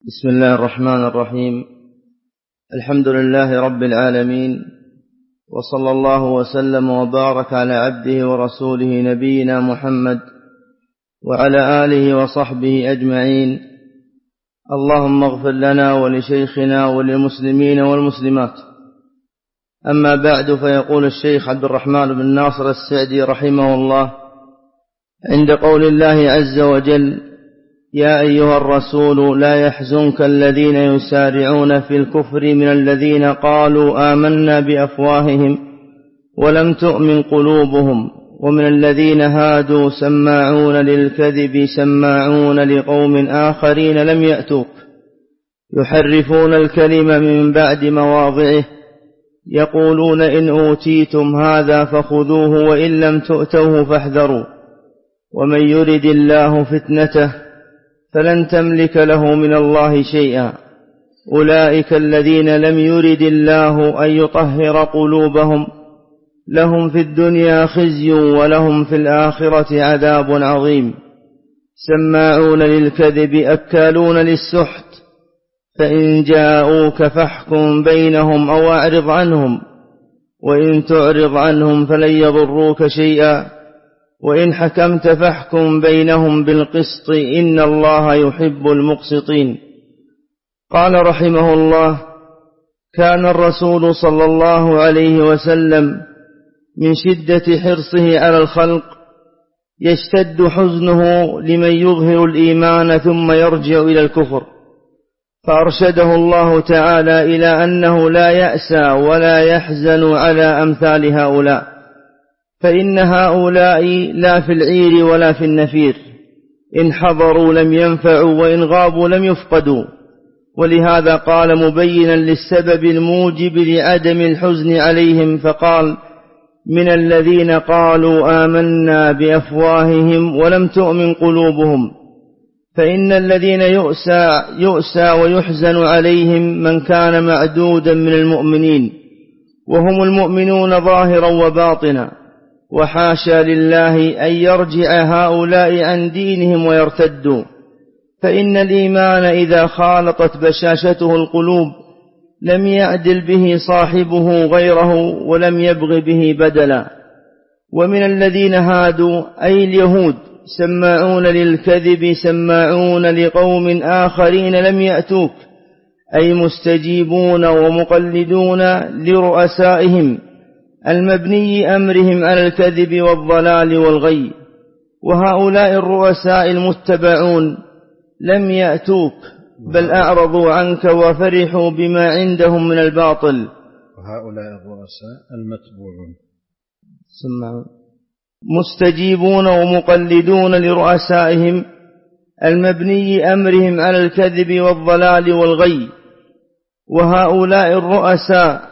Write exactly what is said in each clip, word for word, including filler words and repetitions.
بسم الله الرحمن الرحيم. الحمد لله رب العالمين، وصلى الله وسلم وبارك على عبده ورسوله نبينا محمد وعلى آله وصحبه أجمعين. اللهم اغفر لنا ولشيخنا وللمسلمين والمسلمات. أما بعد، فيقول الشيخ عبد الرحمن بن ناصر السعدي رحمه الله عند قول الله عز وجل: يا أيها الرسول لا يحزنك الذين يسارعون في الكفر من الذين قالوا آمنا بأفواههم ولم تؤمن قلوبهم ومن الذين هادوا سماعون للكذب سماعون لقوم آخرين لم يأتوك يحرفون الكلم من بعد مواضعه يقولون إن أوتيتم هذا فخذوه وإن لم تؤتوه فاحذروا ومن يرد الله فتنته فلن تملك له من الله شيئا أولئك الذين لم يرد الله أن يطهر قلوبهم لهم في الدنيا خزي ولهم في الآخرة عذاب عظيم سماعون للكذب أكالون للسحت فإن جاءوك فاحكم بينهم أو أعرض عنهم وإن تعرض عنهم فلن يضروك شيئا وإن حكمت فاحكم بينهم بالقسط إن الله يحب المقسطين. قال رحمه الله: كان الرسول صلى الله عليه وسلم من شدة حرصه على الخلق يشتد حزنه لمن يظهر الإيمان ثم يرجع إلى الكفر، فأرشده الله تعالى إلى أنه لا يأسى ولا يحزن على أمثال هؤلاء، فإن هؤلاء لا في العير ولا في النفير، إن حضروا لم ينفعوا وإن غابوا لم يفقدوا. ولهذا قال مبينا للسبب الموجب لعدم الحزن عليهم فقال: من الذين قالوا آمنا بأفواههم ولم تؤمن قلوبهم. فإن الذين يؤسى, يؤسى ويحزن عليهم من كان معدودا من المؤمنين، وهم المؤمنون ظاهرا وباطنا، وحاشا لله أن يرجع هؤلاء عن دينهم ويرتدوا، فإن الإيمان إذا خالطت بشاشته القلوب لم يعدل به صاحبه غيره ولم يبغ به بدلا. ومن الذين هادوا أي اليهود سماعون للكذب سماعون لقوم آخرين لم يأتوك، أي مستجيبون ومقلدون لرؤسائهم المبني أمرهم على الكذب والضلال والغي. وهؤلاء الرؤساء المتبعون لم يأتوك بل أعرضوا عنك وفرحوا بما عندهم من الباطل. وهؤلاء الرؤساء المتبوعون سمعوا مستجيبون ومقلدون لرؤسائهم المبني أمرهم على الكذب والضلال والغي. وهؤلاء الرؤساء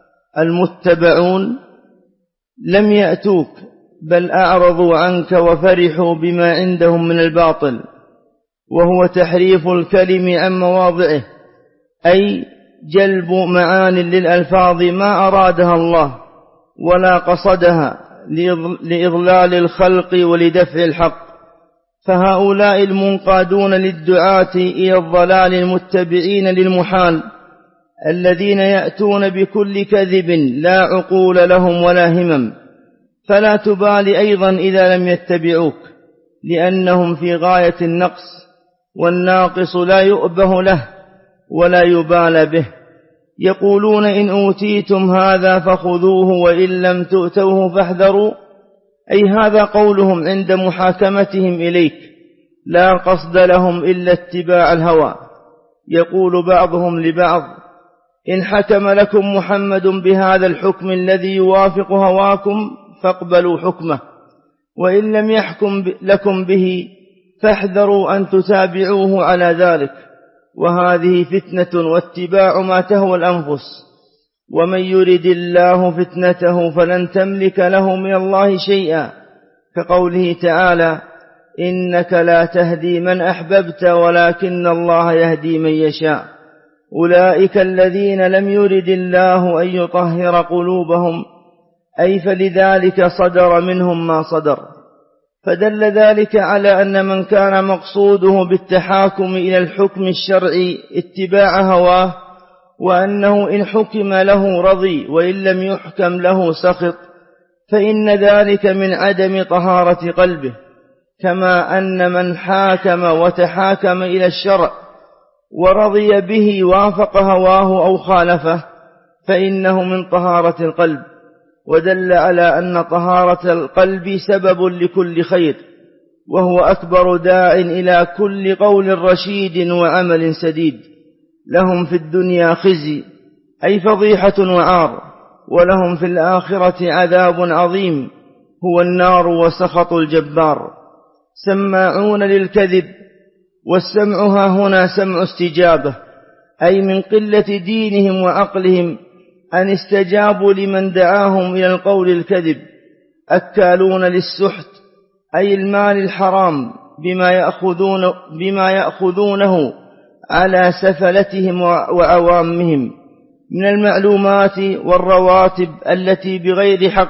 المتبعون لم يأتوك بل أعرضوا عنك وفرحوا بما عندهم من الباطل، وهو تحريف الكلم عن مواضعه، أي جلب معان للألفاظ ما أرادها الله ولا قصدها لإضلال الخلق ولدفع الحق. فهؤلاء المنقادون للدعاة إلى الضلال المتبعين للمحال الذين يأتون بكل كذب لا عقول لهم ولا همم، فلا تبالي أيضا إذا لم يتبعوك، لأنهم في غاية النقص، والناقص لا يؤبه له ولا يبال به. يقولون إن أوتيتم هذا فخذوه وإن لم تؤتوه فاحذروا، أي هذا قولهم عند محاكمتهم إليك، لا قصد لهم إلا اتباع الهوى. يقول بعضهم لبعض: إن حكم لكم محمد بهذا الحكم الذي يوافق هواكم فاقبلوا حكمه، وإن لم يحكم لكم به فاحذروا أن تتابعوه على ذلك، وهذه فتنة واتباع ما تهوى الأنفس. ومن يرد الله فتنته فلن تملك له من الله شيئا، كقوله تعالى: إنك لا تهدي من أحببت ولكن الله يهدي من يشاء أولئك الذين لم يرد الله أن يطهر قلوبهم، أي فلذلك صدر منهم ما صدر. فدل ذلك على أن من كان مقصوده بالتحاكم إلى الحكم الشرعي اتباع هواه، وأنه إن حكم له رضي وإن لم يحكم له سخط، فإن ذلك من عدم طهارة قلبه، كما أن من حاكم وتحاكم إلى الشرع ورضي به وافق هواه أو خالفه فإنه من طهارة القلب. ودل على أن طهارة القلب سبب لكل خير، وهو أكبر داع إلى كل قول رشيد وعمل سديد. لهم في الدنيا خزي أي فضيحة وعار، ولهم في الآخرة عذاب عظيم هو النار وسخط الجبار. سماعون للكذب، والسمع ها هنا سمع استجابة، أي من قلة دينهم وعقلهم أن استجابوا لمن دعاهم إلى القول الكذب. أكالون للسحت أي المال الحرام بما يأخذون بما يأخذونه على سفلتهم وعوامهم من المعلومات والرواتب التي بغير حق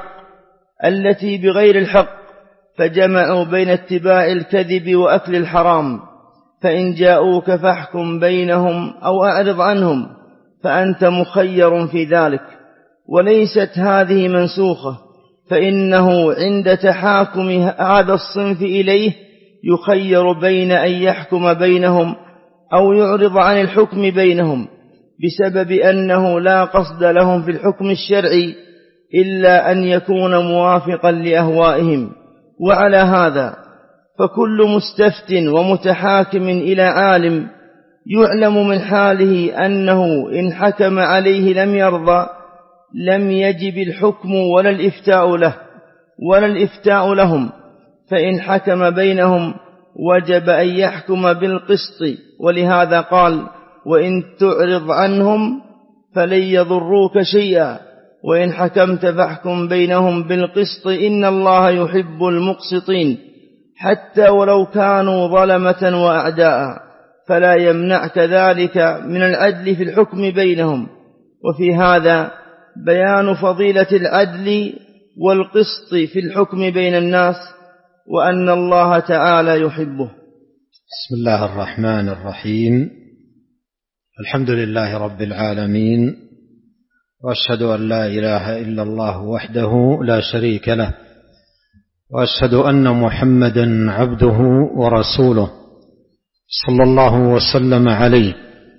التي بغير الحق، فجمعوا بين اتباع الكذب وأكل الحرام. فإن جاءوك فاحكم بينهم أو أعرض عنهم، فأنت مخير في ذلك. وليست هذه منسوخة، فإنه عند تحاكم هذا الصنف إليه يخير بين أن يحكم بينهم أو يعرض عن الحكم بينهم، بسبب أنه لا قصد لهم في الحكم الشرعي إلا أن يكون موافقا لأهوائهم. وعلى هذا فكل مستفت ومتحاكم إلى عالم يعلم من حاله أنه إن حكم عليه لم يرضى لم يجب الحكم ولا الإفتاء له ولا الإفتاء لهم، فإن حكم بينهم وجب أن يحكم بالقسط. ولهذا قال: وإن تعرض عنهم فلن يضروك شيئا وإن حكمت فاحكم بينهم بالقسط إن الله يحب المقسطين، حتى ولو كانوا ظلمة وأعداء، فلا يمنعك ذلك من العدل في الحكم بينهم. وفي هذا بيان فضيلة العدل والقسط في الحكم بين الناس، وأن الله تعالى يحبه. بسم الله الرحمن الرحيم. الحمد لله رب العالمين، وأشهد أن لا إله إلا الله وحده لا شريك له، وأشهد أن محمدا عبده ورسوله صلى الله وسلم عليه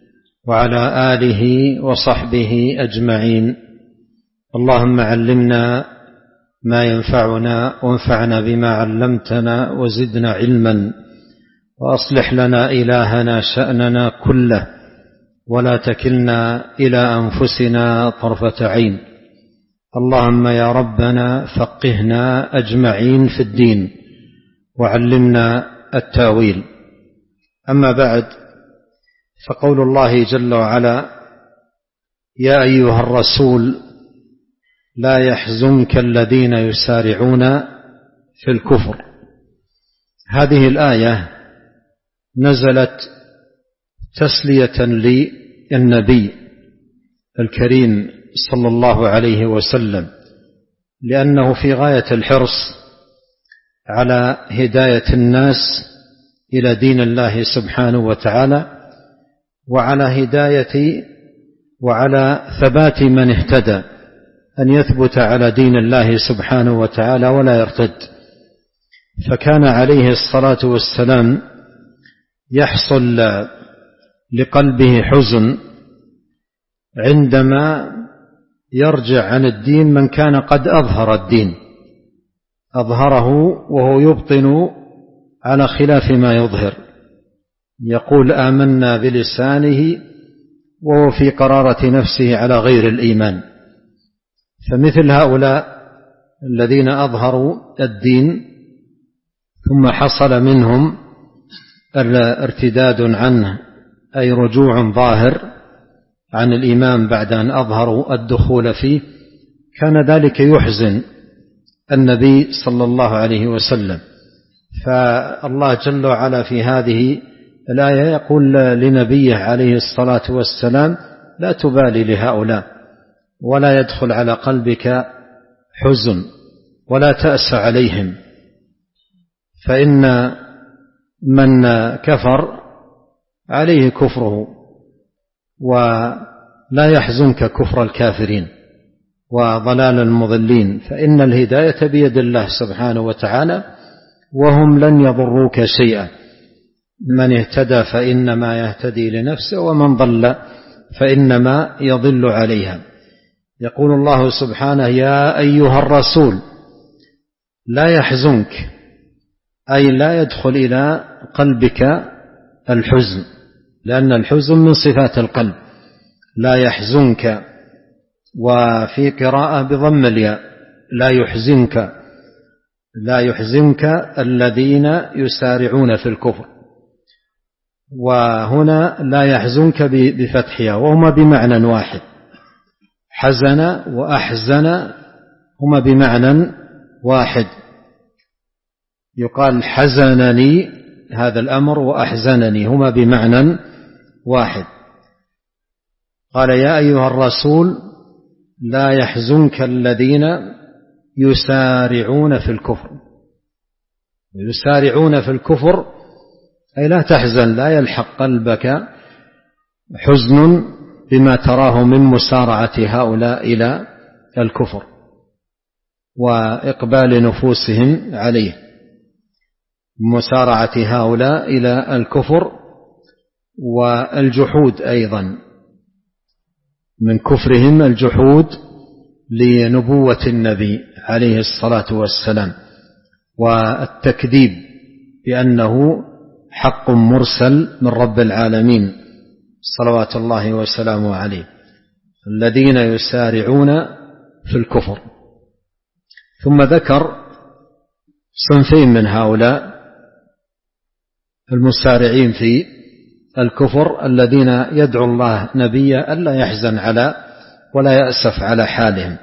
وعلى آله وصحبه أجمعين. اللهم علمنا ما ينفعنا وانفعنا بما علمتنا وزدنا علما، وأصلح لنا إلهنا شأننا كله، ولا تكلنا إلى أنفسنا طرفة عين. اللهم يا ربنا فقهنا أجمعين في الدين، وعلمنا التاويل. أما بعد، فقول الله جل وعلا: يا أيها الرسول لا يحزنك الذين يسارعون في الكفر. هذه الآية نزلت تسلية للنبي الكريم صلى الله عليه وسلم، لأنه في غاية الحرص على هداية الناس إلى دين الله سبحانه وتعالى، وعلى هداية وعلى ثبات من اهتدى، أن يثبت على دين الله سبحانه وتعالى ولا يرتد. فكان عليه الصلاة والسلام يحصل لقلبه حزن عندما يرجع عن الدين من كان قد أظهر الدين، أظهره وهو يبطن على خلاف ما يظهر، يقول آمنا بلسانه وهو في قرارة نفسه على غير الإيمان. فمثل هؤلاء الذين أظهروا الدين ثم حصل منهم ارتداد عنه، أي رجوع ظاهر عن الإيمان بعد أن أظهروا الدخول فيه، كان ذلك يحزن النبي صلى الله عليه وسلم. فالله جل وعلا في هذه الآية يقول لنبيه عليه الصلاة والسلام: لا تبالي لهؤلاء، ولا يدخل على قلبك حزن، ولا تأس عليهم، فإن من كفر عليه كفره، ولا يحزنك كفر الكافرين وضلال المضلين، فإن الهداية بيد الله سبحانه وتعالى، وهم لن يضروك شيئا. من اهتدى فإنما يهتدي لنفسه، ومن ضل فإنما يضل عليها. يقول الله سبحانه: يا أيها الرسول لا يحزنك، أي لا يدخل إلى قلبك الحزن، لأن الحزن من صفات القلب. لا يحزنك، وفي قراءة بضم الياء: لا يحزنك، لا يحزنك الذين يسارعون في الكفر. وهنا لا يحزنك بفتحها، وهما بمعنى واحد. حزن وأحزن هما بمعنى واحد. يقال حزنني هذا الأمر وأحزنني، هما بمعنى واحد. قال: يا أيها الرسول لا يحزنك الذين يسارعون في الكفر. يسارعون في الكفر أي لا تحزن، لا يلحق قلبك حزن بما تراه من مسارعة هؤلاء إلى الكفر وإقبال نفوسهم عليه. مسارعة هؤلاء إلى الكفر والجحود أيضا، من كفرهم الجحود لنبوة النبي عليه الصلاة والسلام، والتكذيب بأنه حق مرسل من رب العالمين صلوات الله وسلامه عليه. الذين يسارعون في الكفر. ثم ذكر صنفين من هؤلاء المسارعين في الكفر، الذين يدعو الله نبيه ألا يحزن على ولا يأسف على حالهم.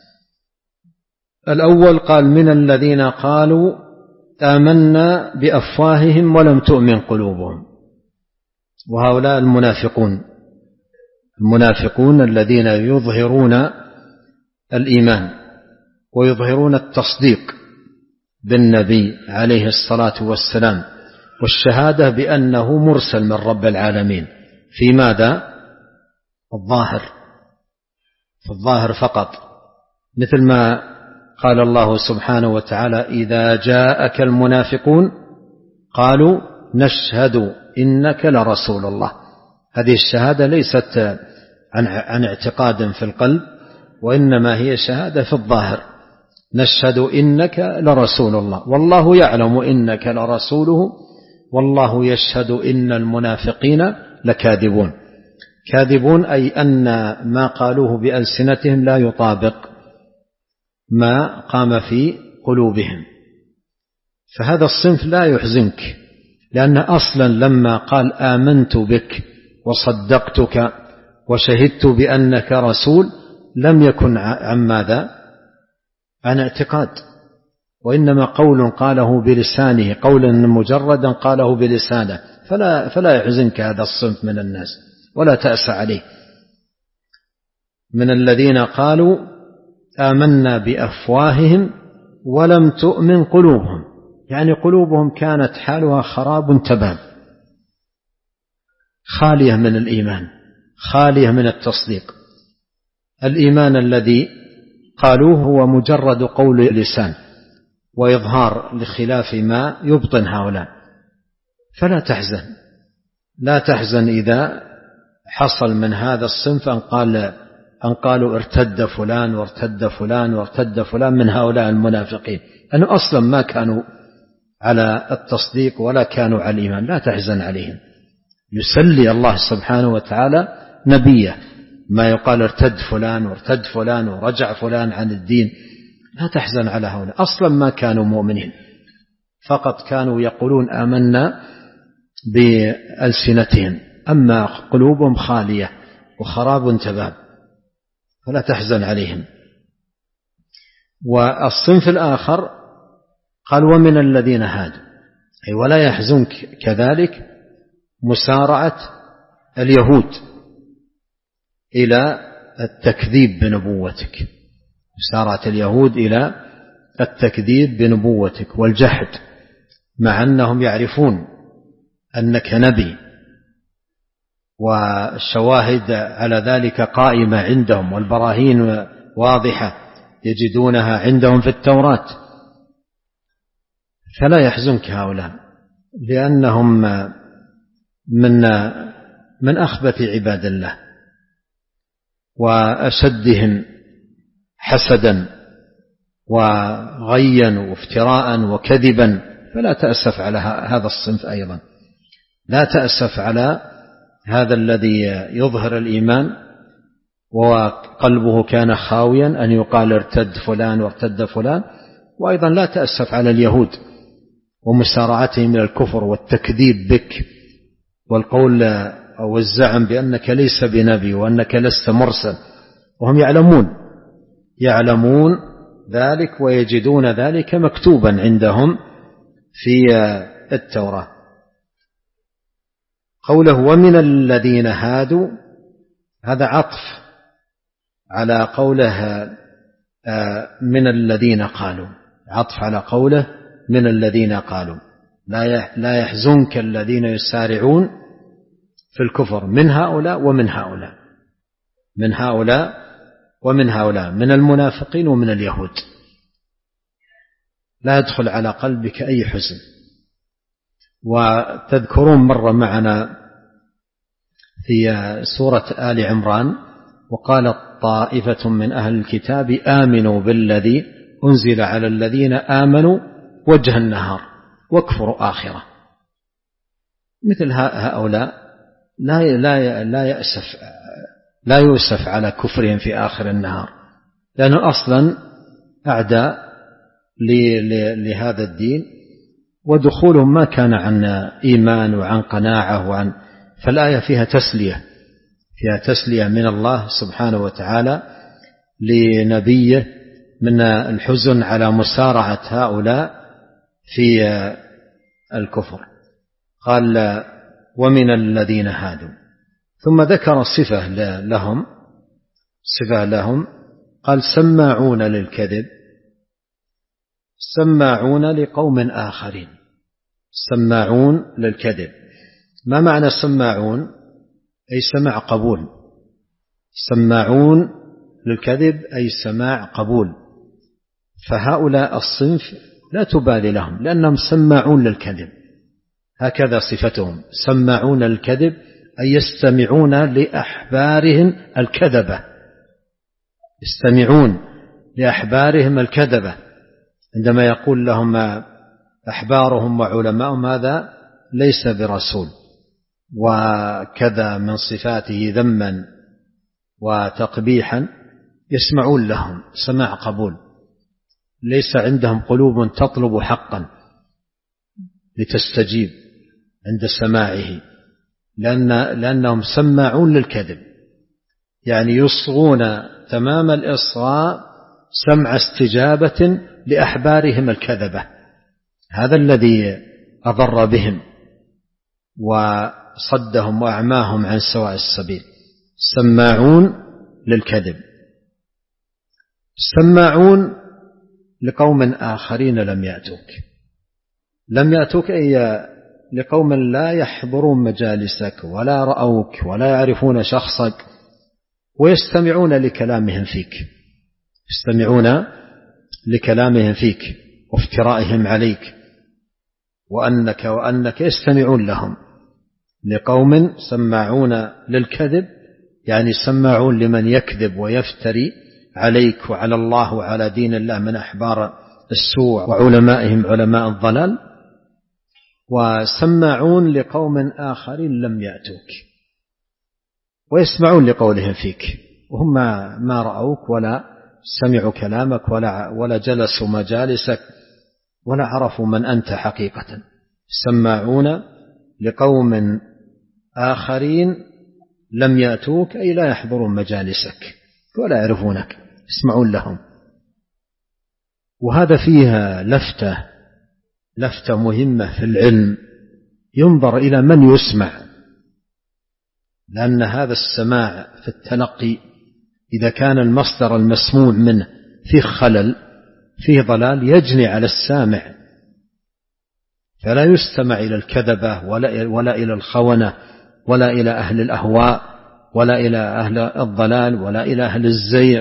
الأول قال: من الذين قالوا آمنا بأفواههم ولم تؤمن قلوبهم. وهؤلاء المنافقون، المنافقون الذين يظهرون الإيمان ويظهرون التصديق بالنبي عليه الصلاة والسلام والشهادة بأنه مرسل من رب العالمين. في ماذا؟ الظاهر، في الظاهر فقط، مثل ما قال الله سبحانه وتعالى: إذا جاءك المنافقون قالوا نشهد إنك لرسول الله. هذه الشهادة ليست عن اعتقاد في القلب، وإنما هي شهادة في الظاهر: نشهد إنك لرسول الله، والله يعلم إنك لرسوله، والله يشهد إن المنافقين لكاذبون. كاذبون أي أن ما قالوه بألسنتهم لا يطابق ما قام في قلوبهم. فهذا الصنف لا يحزنك، لأن أصلا لما قال آمنت بك وصدقتك وشهدت بأنك رسول لم يكن عن ماذا؟ عن اعتقاد، وإنما قول قاله بلسانه، قولا مجردا قاله بلسانه. فلا, فلا يحزنك هذا الصنف من الناس ولا تأس عليه. من الذين قالوا آمنا بأفواههم ولم تؤمن قلوبهم، يعني قلوبهم كانت حالها خراب تباب، خالية من الإيمان، خالية من التصديق. الإيمان الذي قالوه هو مجرد قول اللسان وإظهار لخلاف ما يبطن هؤلاء. فلا تحزن، لا تحزن إذا حصل من هذا الصنف أن قال أن قالوا ارتد فلان وارتد فلان وارتد فلان من هؤلاء المنافقين، أنه أصلا ما كانوا على التصديق ولا كانوا على الإيمان. لا تحزن عليهم. يسلي الله سبحانه وتعالى نبيه ما يقال ارتد فلان وارتد فلان ورجع فلان عن الدين. لا تحزن على هؤلاء، أصلا ما كانوا مؤمنين، فقط كانوا يقولون آمنا بألسنتهم، أما قلوبهم خالية وخراب تباب، فلا تحزن عليهم. والصنف الآخر قال: ومن الذين هادوا، أي ولا يحزنك كذلك مسارعة اليهود إلى التكذيب بنبوتك، مسارعة اليهود إلى التكذيب بنبوتك والجحد مع أنهم يعرفون أنك نبي، والشواهد على ذلك قائمة عندهم، والبراهين واضحة يجدونها عندهم في التوراة. فلا يحزنك هؤلاء، لأنهم من من أخبث عباد الله وأشدهم حسدا وغيا وافتراء وكذبا. فلا تأسف على هذا الصنف أيضا، لا تأسف على هذا الذي يظهر الإيمان وقلبه كان خاويا أن يقال ارتد فلان وارتد فلان. وأيضا لا تأسف على اليهود ومسارعتهم إلى الكفر والتكذيب بك والقول أو الزعم بأنك ليس بنبي وأنك لست مرسل، وهم يعلمون يعلمون ذلك ويجدون ذلك مكتوبا عندهم في التوراة. قوله ومن الذين هادوا، هذا عطف على قوله من الذين قالوا، عطف على قوله من الذين قالوا. لا يحزنك الذين يسارعون في الكفر من هؤلاء ومن هؤلاء، من هؤلاء ومن هؤلاء، من المنافقين ومن اليهود. لا يدخل على قلبك أي حزن. وتذكرون مرة معنا في سورة آل عمران وقالت طائفة من أهل الكتاب آمنوا بالذي أنزل على الذين آمنوا وجه النهار واكفروا آخرة. مثل هؤلاء لا لا لا يأسف لا يؤسف على كفرهم في آخر النهار، لأنه أصلا أعداء لهذا الدين، ودخولهم ما كان عن إيمان وعن قناعة وعن فالآية فيها تسلية فيها تسلية من الله سبحانه وتعالى لنبيه من الحزن على مسارعة هؤلاء في الكفر. قال ومن الذين هادوا، ثم ذكر صفة لهم صفة لهم قال سماعون للكذب، سماعون لقوم آخرين. سماعون للكذب، ما معنى سماعون؟ أي سماع قبول. سماعون للكذب أي سماع قبول. فهؤلاء الصنف لا تبالي لهم لأنهم سماعون للكذب، هكذا صفتهم، سماعون للكذب أي يستمعون لأحبارهم الكذبة، يستمعون لأحبارهم الكذبة. عندما يقول لهم أحبارهم وعلماءهم هذا ليس برسول، وكذا من صفاته ذما وتقبيحا، يسمعون لهم سماع قبول، ليس عندهم قلوب تطلب حقا لتستجيب عند سماعه، لأن لأنهم سماعون للكذب، يعني يصغون تمام الإصغاء سمع استجابة لأحبارهم الكذبة. هذا الذي أضر بهم وصدهم وأعماهم عن سواء السبيل. سماعون للكذب، سماعون لقوم آخرين لم يأتوك. لم يأتوك أي لقوم لا يحضرون مجالسك ولا رأوك ولا يعرفون شخصك، ويستمعون لكلامهم فيك، يستمعون لكلامهم فيك وافترائهم عليك وأنك وأنك يستمعون لهم. لقوم سماعون للكذب يعني سماعون لمن يكذب ويفتري عليك وعلى الله وعلى دين الله من أحبار السوء وعلمائهم علماء الضلال. وسماعون لقوم آخرين لم يأتوك، ويسمعون لقولهم فيك وهم ما رأوك ولا سمعوا كلامك ولا, ولا جلسوا مجالسك ولا عرفوا من أنت حقيقة. سماعون لقوم آخرين لم يأتوك أي لا يحضرون مجالسك ولا يعرفونك، يسمعون لهم. وهذا فيها لفتة لفتة مهمة في العلم، ينظر إلى من يسمع، لأن هذا السماع في التلقي إذا كان المصدر المسموع منه فيه خلل فيه ضلال يجني على السامع، فلا يستمع إلى الكذبة ولا, ولا إلى الخونة ولا إلى أهل الأهواء ولا إلى أهل الضلال ولا إلى أهل الزيغ.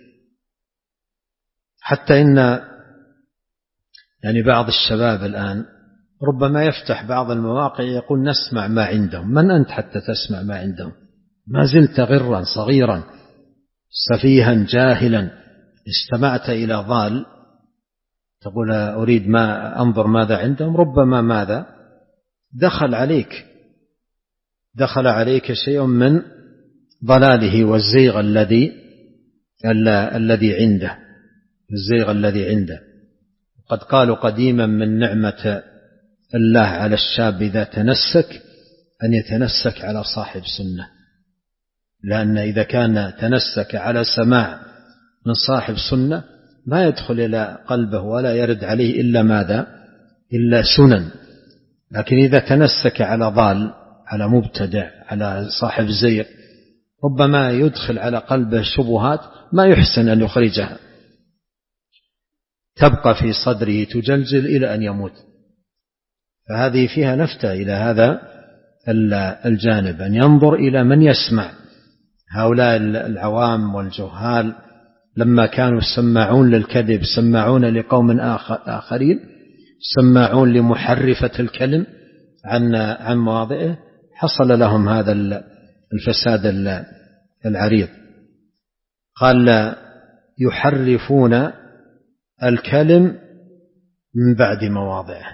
حتى إن يعني بعض الشباب الآن ربما يفتح بعض المواقع يقول نسمع ما عندهم. من أنت حتى تسمع ما عندهم؟ ما زلت غرا صغيرا سفيها جاهلا، استمعت إلى ضال تقول أريد ما أنظر ماذا عندهم. ربما ماذا دخل عليك دخل عليك شيء من ضلاله والزيغ الذي الذي عنده الزيغ الذي عنده. قد قالوا قديما من نعمة الله على الشاب إذا تنسك أن يتنسك على صاحب سنة، لأن إذا كان تنسك على سماع من صاحب سنة ما يدخل إلى قلبه ولا يرد عليه إلا ماذا؟ إلا سنن. لكن إذا تنسك على ضال، على مبتدع، على صاحب زيغ، ربما يدخل على قلبه شبهات ما يحسن أن يخرجها، تبقى في صدره تجلجل إلى أن يموت. فهذه فيها نفتة إلى هذا الجانب، أن ينظر إلى من يسمع. هؤلاء العوام والجهال لما كانوا سماعون للكذب، سماعون لقوم آخرين، سماعون لمحرفة الكلم عن عن مواضعه، حصل لهم هذا الفساد العريض. قال يحرفون الكلم من بعد مواضعه.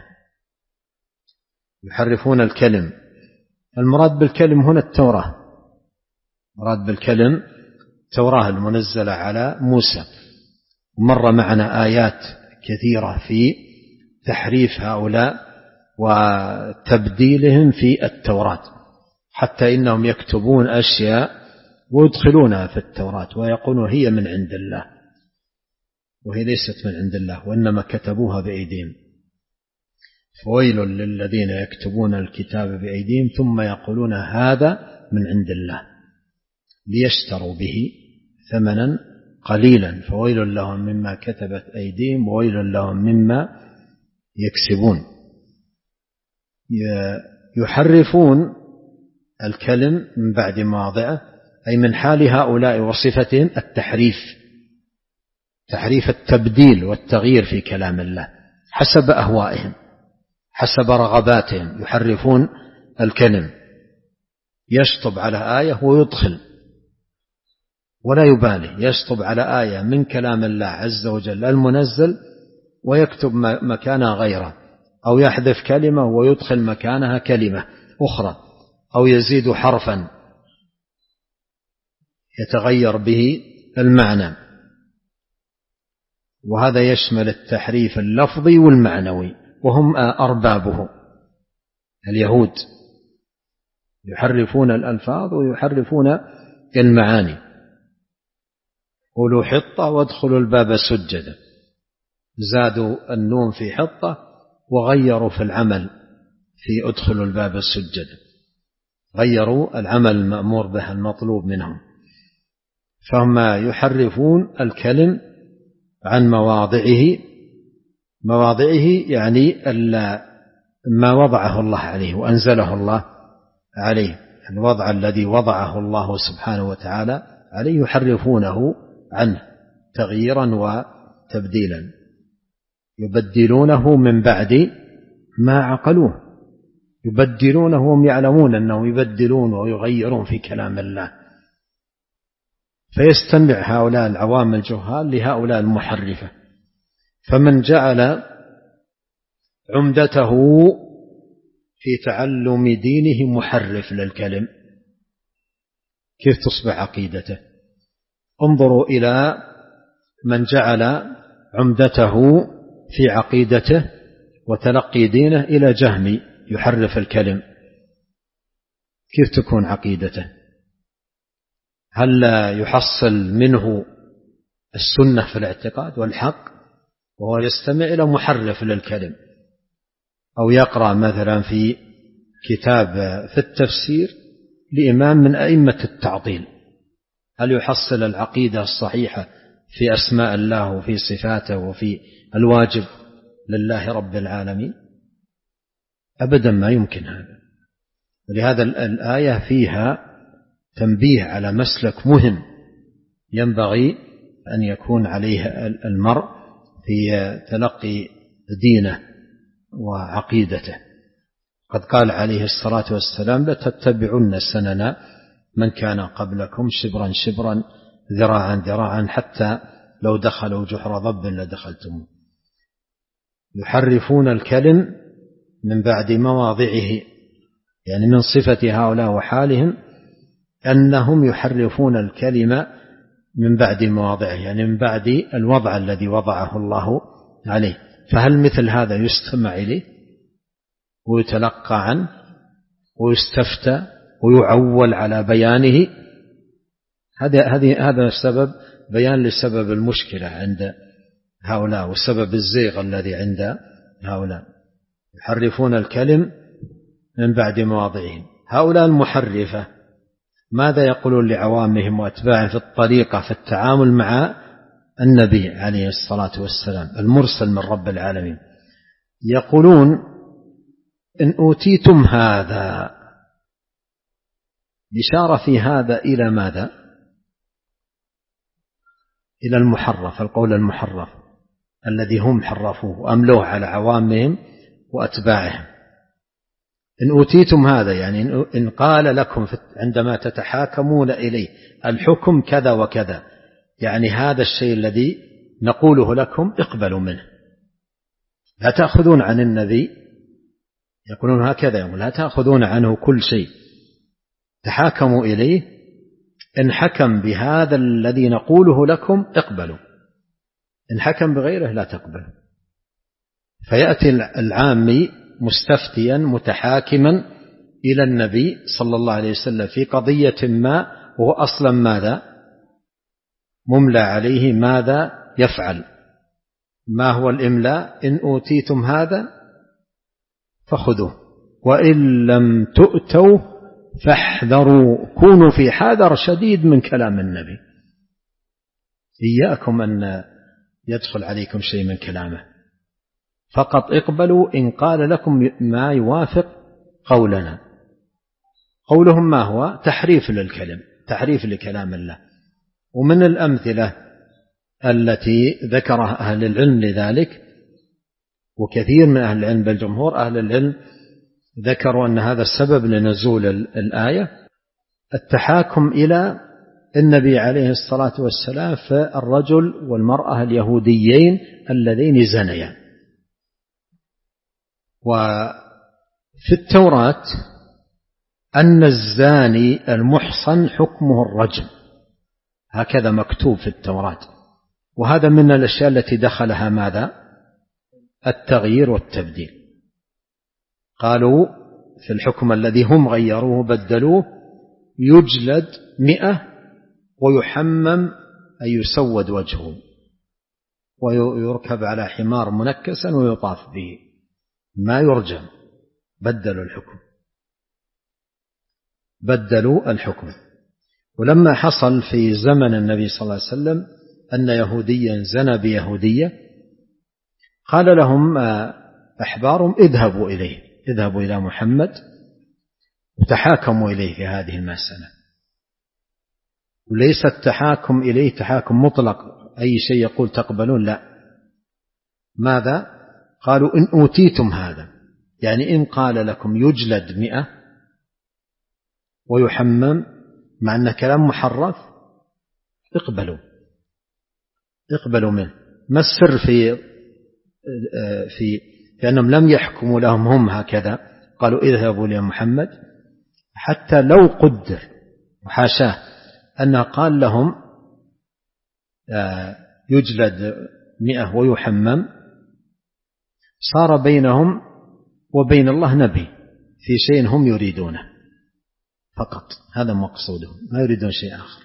يحرفون الكلم، المراد بالكلم هنا التوراة، مراد بالكلم التوراة المنزلة على موسى. مر معنا آيات كثيرة في تحريف هؤلاء وتبديلهم في التوراة، حتى إنهم يكتبون أشياء ويدخلونها في التوراة ويقولون هي من عند الله، وهي ليست من عند الله، وإنما كتبوها بأيديهم. فويل للذين يكتبون الكتاب بأيديهم ثم يقولون هذا من عند الله ليشتروا به ثمنا قليلا، فويل لهم مما كتبت أيديهم وويل لهم مما يكسبون. يحرفون الكلم من بعد مواضعه، أي من حال هؤلاء وصفتهم التحريف، تحريف التبديل والتغيير في كلام الله حسب أهوائهم، حسب رغباتهم. يحرفون الكلم، يشطب على آية ويدخل ولا يبالي، يشطب على آية من كلام الله عز وجل المنزل ويكتب مكانها غيره، أو يحذف كلمة ويدخل مكانها كلمة أخرى، أو يزيد حرفا يتغير به المعنى. وهذا يشمل التحريف اللفظي والمعنوي، وهم أربابه اليهود، يحرفون الألفاظ ويحرفون المعاني. قولوا حطة وادخلوا الباب سجدا، زادوا النون في حطة وغيروا في العمل في ادخلوا الباب سجدا، غيروا العمل المأمور به المطلوب منهم. فهم يحرفون الكلم عن مواضعه، مواضعه يعني ما وضعه الله عليه وأنزله الله عليه، الوضع الذي وضعه الله سبحانه وتعالى عليه يحرفونه عنه تغييرا وتبديلا، يبدلونه من بعد ما عقلوه، يبدلونه وهم يعلمون أنهم يبدلون ويغيرون في كلام الله. فيستمع هؤلاء العوام الجهال لهؤلاء المحرفة. فمن جعل عمدته في تعلم دينه محرف للكلم، كيف تصبح عقيدته؟ انظروا إلى من جعل عمدته في عقيدته وتلقي دينه إلى جهمي يحرف الكلم، كيف تكون عقيدته؟ هل يحصل منه السنة في الاعتقاد والحق وهو يستمع إلى محرف للكلم؟ أو يقرأ مثلا في كتاب في التفسير لإمام من أئمة التعطيل، هل يحصل العقيدة الصحيحة في أسماء الله وفي صفاته وفي الواجب لله رب العالمين؟ أبدا ما يمكن هذا. ولهذا الآية فيها تنبيه على مسلك مهم ينبغي أن يكون عليه المرء في تلقي دينه وعقيدته. قد قال عليه الصلاة والسلام: لتتبعن سنن من كان قبلكم شبرا شبرا ذراعا ذراعا حتى لو دخلوا جحر ضب لدخلتم. يحرفون الكلم من بعد مواضعه، يعني من صفة هؤلاء وحالهم أنهم يحرفون الكلمة من بعد مواضعه، يعني من بعد الوضع الذي وضعه الله عليه. فهل مثل هذا يستمع إليه ويتلقى عنه ويستفتى ويعول على بيانه؟ هذا هذا السبب، بيان لسبب المشكلة عند هؤلاء وسبب الزيغ الذي عند هؤلاء. يحرفون الكلم من بعد مواضعه. هؤلاء المحرفة ماذا يقولون لعوامهم وأتباعهم في الطريقة في التعامل مع النبي عليه الصلاة والسلام المرسل من رب العالمين؟ يقولون: إن أوتيتم هذا. إشارة في هذا إلى ماذا؟ إلى المحرف، القول المحرف الذي هم حرفوه وأملوه على عوامهم وأتباعهم. إن أوتيتم هذا يعني إن قال لكم عندما تتحاكمون إليه الحكم كذا وكذا، يعني هذا الشيء الذي نقوله لكم اقبلوا منه، لا تأخذون عن النبي. يقولون هكذا، يقول لا تأخذون عنه كل شيء، تحاكموا إليه، إن حكم بهذا الذي نقوله لكم اقبلوا، إن حكم بغيره لا تقبلوا. فيأتي العامي مستفتيا متحاكما إلى النبي صلى الله عليه وسلم في قضية ما، وهو أصلا ماذا؟ مملى عليه ماذا يفعل؟ ما هو الإملاء؟ إن أوتيتم هذا فخذوه وإن لم تؤتوا فاحذروا. كونوا في حذر شديد من كلام النبي، إياكم أن يدخل عليكم شيء من كلامه، فقط اقبلوا إن قال لكم ما يوافق قولنا. قولهم ما هو؟ تحريف للكلم، تحريف لكلام الله. ومن الأمثلة التي ذكرها أهل العلم لذلك، وكثير من أهل العلم بل جمهور أهل العلم ذكروا أن هذا السبب لنزول الآية التحاكم إلى النبي عليه الصلاة والسلام في الرجل والمرأة اليهوديين اللذين زنيا. وفي التوراة أن الزاني المحصن حكمه الرجم، هكذا مكتوب في التوراة. وهذا من الأشياء التي دخلها ماذا؟ التغيير والتبديل. قالوا في الحكم الذي هم غيروه بدلوه: يجلد مئة ويحمم أي يسود وجهه ويركب على حمار منكسا ويطاف به، ما يرجم. بدلوا الحكم، بدلوا الحكم. ولما حصل في زمن النبي صلى الله عليه وسلم أن يهوديا زنى بيهودية، قال لهم أحبارهم: اذهبوا إليه، اذهبوا إلى محمد وتحاكموا إليه في هذه المسألة. وليس التحاكم إليه تحاكم مطلق، أي شيء يقول تقبلون، لا. ماذا؟ قالوا: إن أوتيتم هذا، يعني إن قال لكم يجلد مئة ويحمم، مع أن كلام محرف، اقبلوا، اقبلوا منه. ما السر في في لأنهم لم يحكموا لهم هم هكذا، قالوا اذهبوا إلى محمد، حتى لو قدر وحاشاه أنه قال لهم يجلد مئة ويحمم، صار بينهم وبين الله نبي في شيء هم يريدونه فقط، هذا مقصودهم، ما يريدون شيء آخر،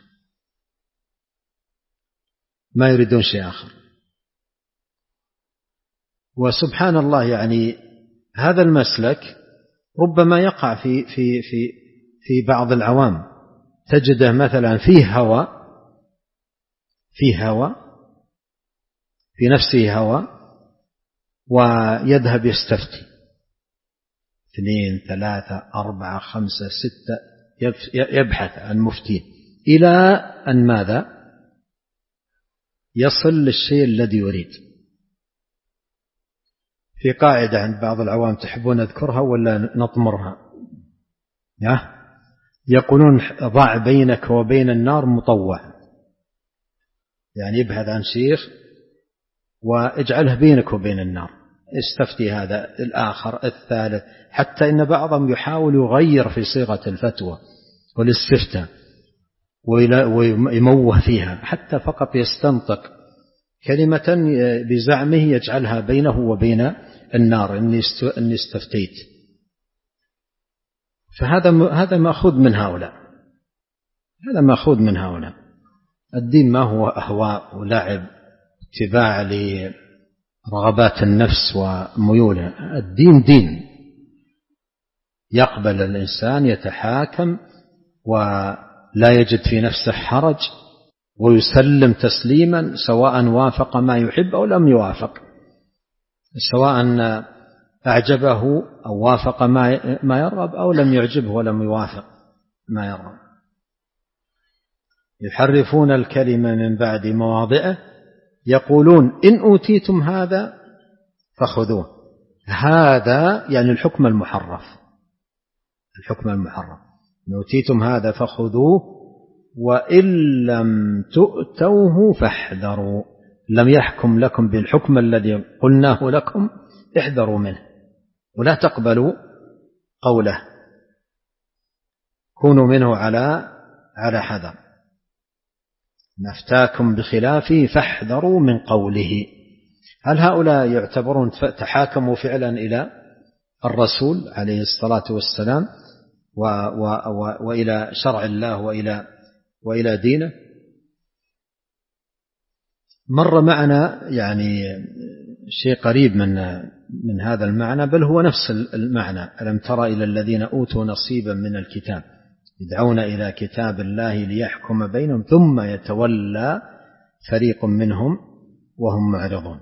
ما يريدون شيء آخر. وسبحان الله، يعني هذا المسلك ربما يقع في في في في بعض العوام، تجده مثلا فيه هوى، فيه هوى في نفسه هوى، ويذهب يستفتي اثنين ثلاثة أربعة خمسة ستة، يبحث عن مفتين إلى أن ماذا؟ يصل للشيء الذي يريد. في قاعدة عند بعض العوام تحبون أذكرها ولا نطمرها؟ يقولون ضع بينك وبين النار مطوع، يعني ابحث عن شيخ واجعله بينك وبين النار، استفتي هذا الآخر الثالث، حتى إن بعضهم يحاول يغير في صيغة الفتوى والاستفتاء ويموه فيها حتى فقط يستنطق كلمة بزعمه يجعلها بينه وبين النار، إني استفتيت. فهذا هذا مأخوذ من هؤلاء، هذا مأخوذ من هؤلاء. الدين ما هو أهواء ولعب اتباع لرغبات النفس وميولها. الدين دين يقبل الإنسان يتحاكم ولا يجد في نفسه حرج ويسلم تسليما، سواء وافق ما يحب أو لم يوافق، سواء أعجبه أو وافق ما يرغب أو لم يعجبه ولم يوافق ما يرغب. يحرفون الكلمة من بعد مواضعه، يقولون إن أوتيتم هذا فخذوه. هذا يعني الحكم المحرف، الحكم المحرف، إن أوتيتم هذا فخذوه وإن لم تؤتوه فاحذروا. لم يحكم لكم بالحكم الذي قلناه لكم، احذروا منه ولا تقبلوا قوله، كونوا منه على على حذر. نفتاكم بخلافه فاحذروا من قوله. هل هؤلاء يعتبرون تحاكموا فعلا إلى الرسول عليه الصلاة والسلام و و و وإلى شرع الله وإلى وإلى دينه؟ مر معنا يعني شيء قريب من من هذا المعنى، بل هو نفس المعنى. ألم تر إلى الذين أوتوا نصيبا من الكتاب يدعون إلى كتاب الله ليحكم بينهم ثم يتولى فريق منهم وهم معرضون.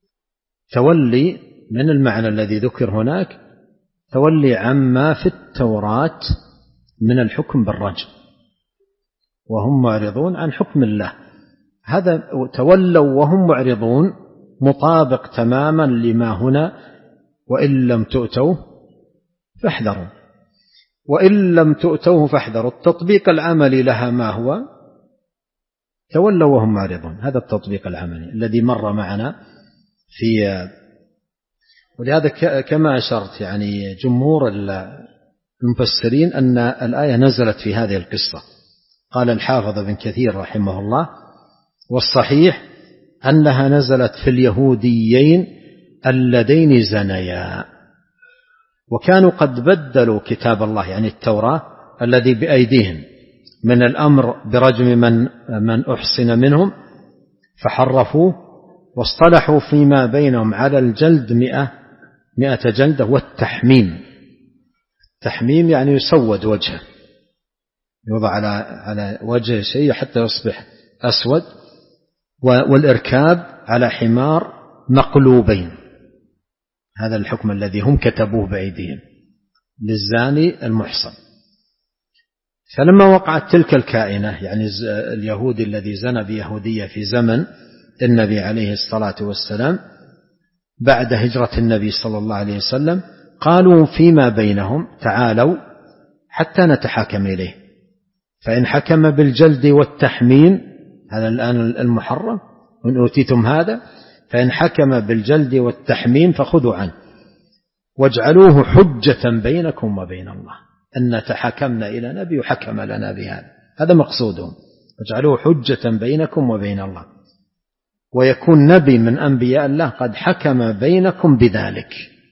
تولي من المعنى الذي ذكر هناك، تولي عما في التوراة من الحكم بالرجم وهم معرضون عن حكم الله. هذا تولوا وهم معرضون مطابق تماما لما هنا، وإن لم تؤتوه فاحذروا. وإن لم تؤتوه فاحذروا، التطبيق العملي لها ما هو؟ تولوا وهم معرضون. هذا التطبيق العملي الذي مر معنا في. ولهذا كما أشرت يعني جمهور المفسرين أن الآية نزلت في هذه القصة. قال الحافظ ابن كثير رحمه الله: والصحيح أنها نزلت في اليهوديين اللذين زنيا، وكانوا قد بدلوا كتاب الله يعني التوراة الذي بأيديهم من الأمر برجم من من أحصن منهم، فحرفوه واصطلحوا فيما بينهم على الجلد مئة مئة جلدة والتحميم. التحميم يعني يسود وجهه، يوضع على على وجه شيء حتى يصبح أسود، والإركاب على حمار مقلوبين. هذا الحكم الذي هم كتبوه بأيديهم للزاني المحصن. فلما وقعت تلك الكائنة يعني اليهودي الذي زنى بيهودية في زمن النبي عليه الصلاة والسلام بعد هجرة النبي صلى الله عليه وسلم، قالوا فيما بينهم: تعالوا حتى نتحاكم إليه، فإن حكم بالجلد والتحميم، هذا الآن المحرم، وإن أوتيتم هذا، فإن حكم بالجلد والتحميم فخذوا عنه واجعلوه حجة بينكم وبين الله، أن تحكمنا إلى نبي وحكم لنا بهذا. هذا مقصودهم، واجعلوه حجة بينكم وبين الله، ويكون نبي من أنبياء الله قد حكم بينكم بذلك.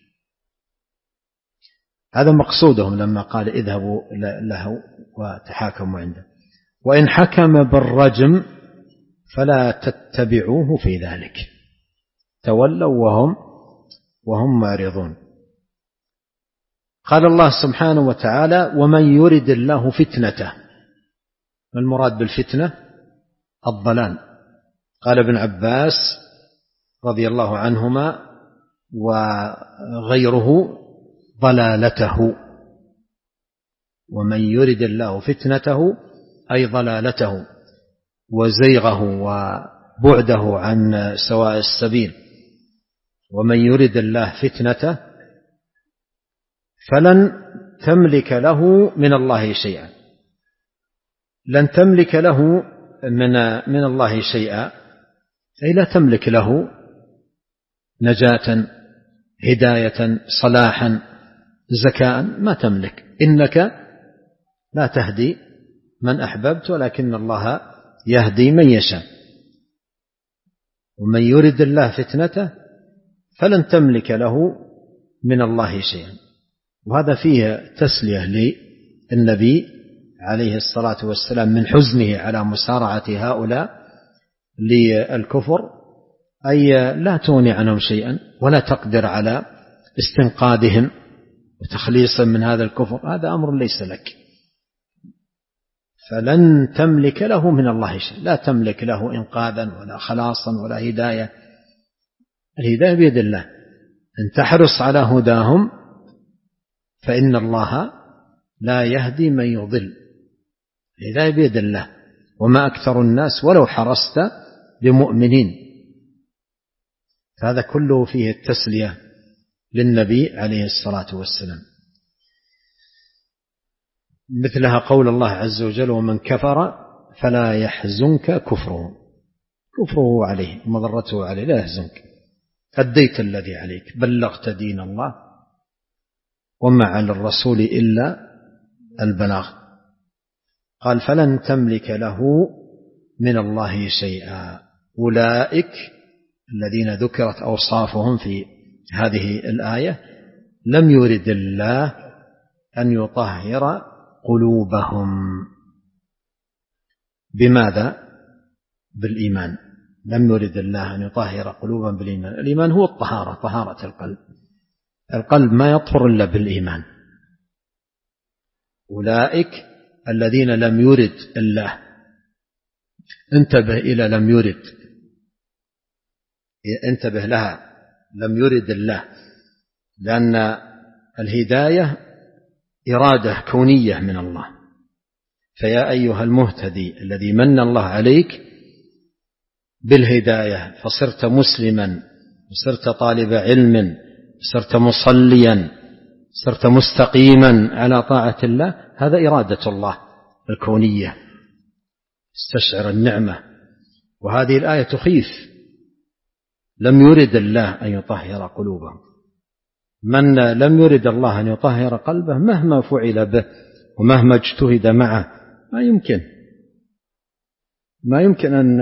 هذا مقصودهم لما قال اذهبوا له وتحاكموا عنده. وإن حكم بالرجم فلا تتبعوه في ذلك، تولوا وهم وهم معرضون. قال الله سبحانه وتعالى: ومن يرد الله فتنته. ما المراد بالفتنة؟ الضلال. قال ابن عباس رضي الله عنهما وغيره: ضلالته. ومن يرد الله فتنته أي ضلالته وزيغه وبعده عن سواء السبيل. ومن يرد الله فتنته فلن تملك له من الله شيئا، لن تملك له من من الله شيئا أي لا تملك له نجاة، هداية، صلاحا، زكاء، ما تملك. إنك لا تهدي من أحببت ولكن الله يهدي من يشاء. ومن يرد الله فتنته فلن تملك له من الله شيئا. وهذا فيه تسلية للنبي عليه الصلاة والسلام من حزنه على مسارعة هؤلاء للكفر، أي لا تغني عنهم شيئا ولا تقدر على استنقاذهم وتخليصهم من هذا الكفر، هذا أمر ليس لك. فلن تملك له من الله شيء، لا تملك له إنقاذا ولا خلاصا ولا هداية. الهداية بيد الله، أن تحرص على هداهم فإن الله لا يهدي من يضل. الهداية بيد الله، وما أكثر الناس ولو حرصت بمؤمنين. هذا كله فيه التسلية للنبي عليه الصلاة والسلام. مثلها قول الله عز وجل: ومن كفر فلا يحزنك كفره. كفره عليه، مضرته عليه، لا يحزنك، أديت الذي عليك، بلغت دين الله، وما على الرسول إلا البلاغ. قال: فلن تملك له من الله شيئا. أولئك الذين ذكرت أوصافهم في هذه الآية لم يرد الله أن يطهر قلوبهم. بماذا؟ بالإيمان. لم يرد الله أن يطهر قلوبهم بالإيمان. الإيمان هو الطهارة، طهارة القلب. القلب ما يطهر إلا بالإيمان. أولئك الذين لم يرد الله. انتبه إلى لم يرد، انتبه لها، لم يرد الله، لأن الهداية إرادة كونية من الله. فيا أيها المهتدي الذي من الله عليك بالهداية فصرت مسلما، صرت طالب علم، صرت مصليا، صرت مستقيما على طاعة الله، هذا إرادة الله الكونية. استشعر النعمة. وهذه الآية تخيف. لم يرد الله أن يطهر قلوبهم. من لم يرد الله أن يطهر قلبه مهما فعل به ومهما اجتهد معه ما يمكن ما يمكن أن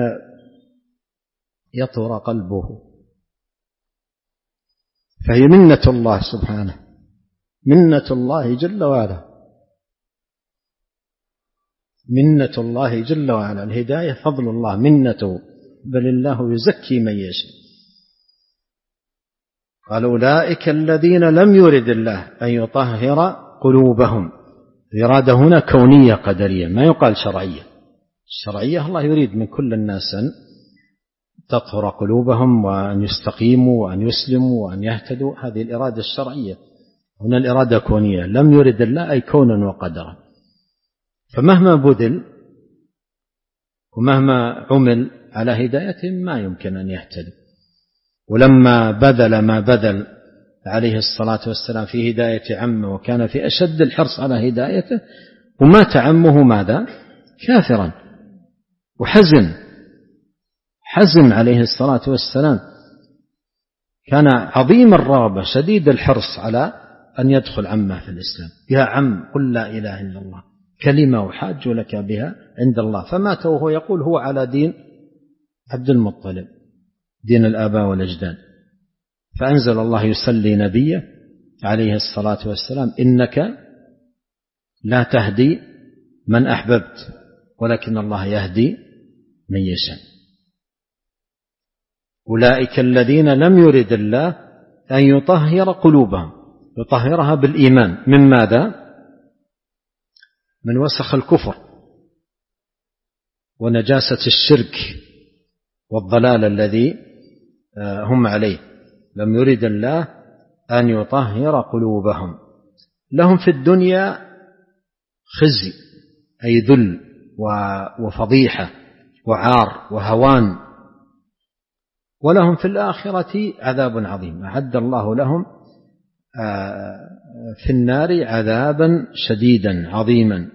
يطهر قلبه. فهي منة الله سبحانه، منة الله جل وعلا، منة الله جل وعلا. الهداية فضل الله، منته، بل الله يزكي من يشاء. قال: أولئك الذين لم يرد الله أن يطهر قلوبهم. الإرادة هنا كونية قدرية، ما يقال شرعية. الشرعية الله يريد من كل الناس أن تطهر قلوبهم وأن يستقيموا وأن يسلموا وأن يهتدوا، هذه الإرادة الشرعية. هنا الإرادة كونية، لم يرد الله أي كونا وقدرا. فمهما بذل ومهما عمل على هدايتهم ما يمكن أن يهتدوا. ولما بذل ما بذل عليه الصلاة والسلام في هداية عمه وكان في أشد الحرص على هدايته، ومات عمه ماذا؟ كافرا، وحزن حزن عليه الصلاة والسلام. كان عظيم الرغبة شديد الحرص على أن يدخل عمه في الإسلام. يا عم قل لا إله إلا الله، كلمة أحاج لك بها عند الله. فمات وهو يقول هو على دين عبد المطلب، دين الآباء والأجداد. فأنزل الله يسلي نبيه عليه الصلاة والسلام: إنك لا تهدي من أحببت ولكن الله يهدي من يشاء. أولئك الذين لم يرد الله أن يطهر قلوبهم، يطهرها بالإيمان. من ماذا؟ من وسخ الكفر ونجاسة الشرك والضلال الذي هم عليه. لم يرد الله أن يطهر قلوبهم. لهم في الدنيا خزي أي ذل وفضيحة وعار وهوان، ولهم في الآخرة عذاب عظيم، أعد الله لهم في النار عذابا شديدا عظيما.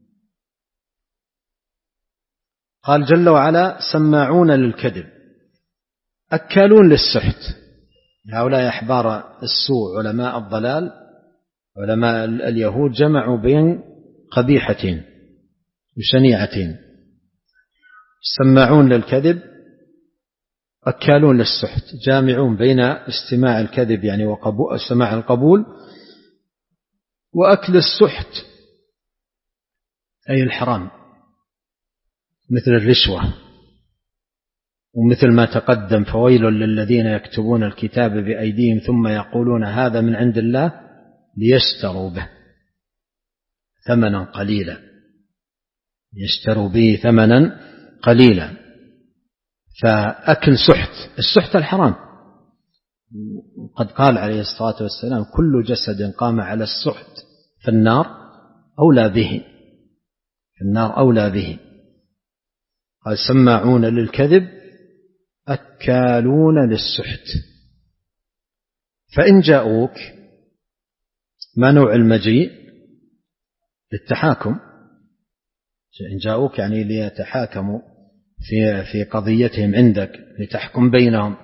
قال جل وعلا سماعون للكذب أكالون للسحت. هؤلاء أحبار السوء علماء الضلال علماء اليهود جمعوا بين قبيحتين وشنيعتين، سماعون للكذب أكالون للسحت، جامعون بين استماع الكذب يعني وسماع القبول وأكل السحت أي الحرام مثل الرشوة، ومثل ما تقدم فويل للذين يكتبون الكتاب بأيديهم ثم يقولون هذا من عند الله ليشتروا به ثمنا قليلا، يشتروا به ثمنا قليلا. فأكل سحت، السحت الحرام، قد قال عليه الصلاة والسلام كل جسد قام على السحت فالنار أولى به، النار أولى به. قال سماعون للكذب أكالون للسحت. فإن جاءوك، ما نوع المجيء؟ للتحاكم، إن جاءوك يعني ليتحاكموا في في قضيتهم عندك لتحكم بينهم،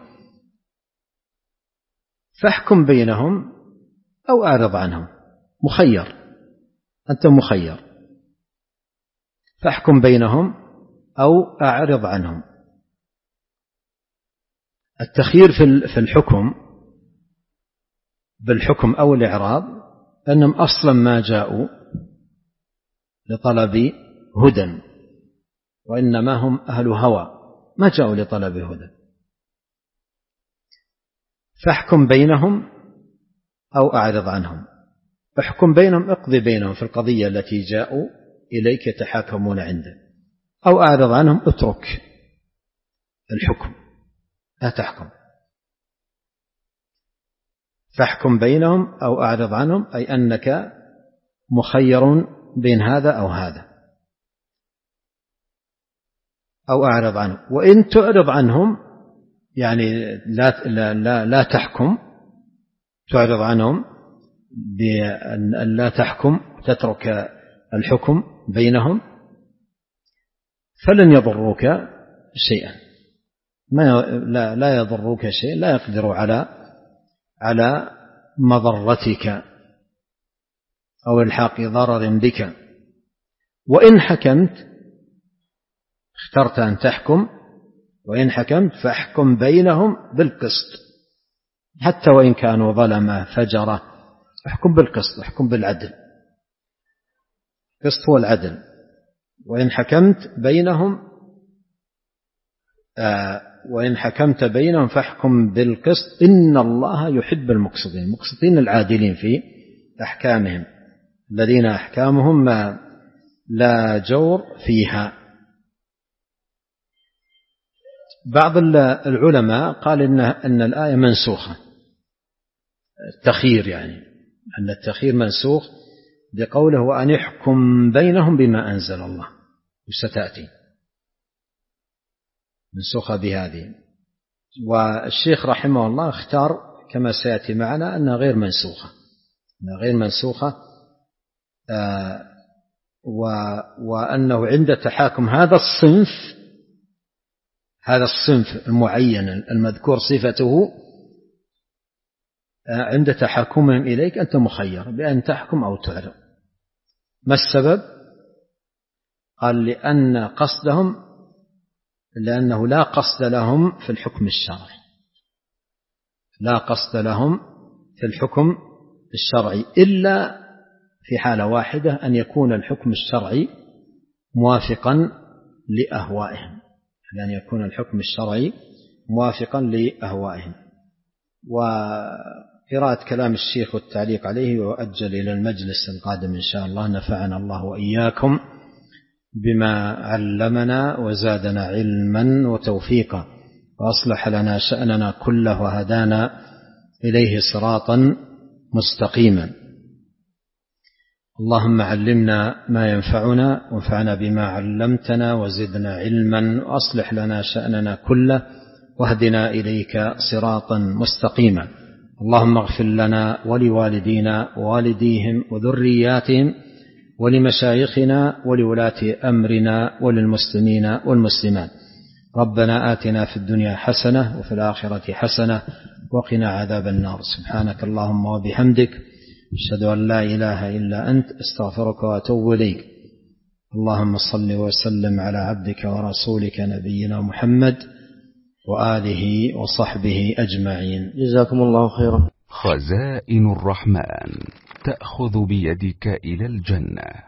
فاحكم بينهم أو أعرض عنهم، مخير، أنت مخير، فاحكم بينهم أو أعرض عنهم. التخيير في الحكم بالحكم أو الإعراض أنهم أصلا ما جاءوا لطلب هدى، وإنما هم أهل هوى ما جاءوا لطلب هدى، فاحكم بينهم أو أعرض عنهم. احكم بينهم، اقضي بينهم في القضية التي جاءوا إليك يتحاكمون عنده، أو أعرض عنهم، اترك الحكم لا تحكم. فاحكم بينهم أو أعرض عنهم أي أنك مخير بين هذا أو هذا، أو أعرض عنهم. وإن تعرض عنهم يعني لا, لا, لا, لا تحكم، تعرض عنهم بأن لا تحكم، تترك الحكم بينهم، فلن يضروك شيئا، ما لا, لا يضروك شيء، لا يقدروا على على مضرتك أو الحاق ضرر بك. وإن حكمت، اخترت أن تحكم، وإن حكمت فاحكم بينهم بالقسط، حتى وإن كانوا ظلمة فجرة، احكم بالقسط، احكم بالعدل، القسط هو العدل. وإن حكمت بينهم آه وإن حكمت بينهم فاحكم بالقسط إن الله يحب المقسطين، المقسطين العادلين في أحكامهم، الذين أحكامهم ما لا جور فيها. بعض العلماء قال إن, أن الآية منسوخة، التخيير يعني أن التخيير منسوخ بقوله وأن يحكم بينهم بما أنزل الله، وستأتي منسوخة بهذه. والشيخ رحمه الله اختار كما سيأتي معنا أنها غير منسوخة، أنها غير منسوخة آه وأنه عند تحاكم هذا الصنف هذا الصنف المعين المذكور صفته آه عند تحاكمهم إليك أنت مخير بأن تحكم أو تعرض. ما السبب؟ قال لأن قصدهم لأنه لا قصد لهم في الحكم الشرعي، لا قصد لهم في الحكم الشرعي إلا في حالة واحدة، أن يكون الحكم الشرعي موافقا لأهوائهم، لأن يكون الحكم الشرعي موافقا لأهوائهم. وقراءة كلام الشيخ والتعليق عليه وأجل إلى المجلس القادم إن شاء الله، نفعنا الله وإياكم بما علمنا وزادنا علما وتوفيقا، وأصلح لنا شأننا كله وهدانا إليه صراطا مستقيما. اللهم علمنا ما ينفعنا وانفعنا بما علمتنا وزدنا علما وأصلح لنا شأننا كله واهدنا إليك صراطا مستقيما. اللهم اغفر لنا ولوالدينا ووالديهم وذرياتهم ولمشايخنا ولولاة أمرنا وللمسلمين والمسلمات. ربنا آتنا في الدنيا حسنة وفي الآخرة حسنة وقنا عذاب النار. سبحانك اللهم وبحمدك أشهد أن لا إله إلا أنت أستغفرك وأتوب إليك. اللهم صل وسلم على عبدك ورسولك نبينا محمد وآله وصحبه أجمعين. جزاكم الله خيرا. خزائن الرحمن تأخذ بيدك إلى الجنة.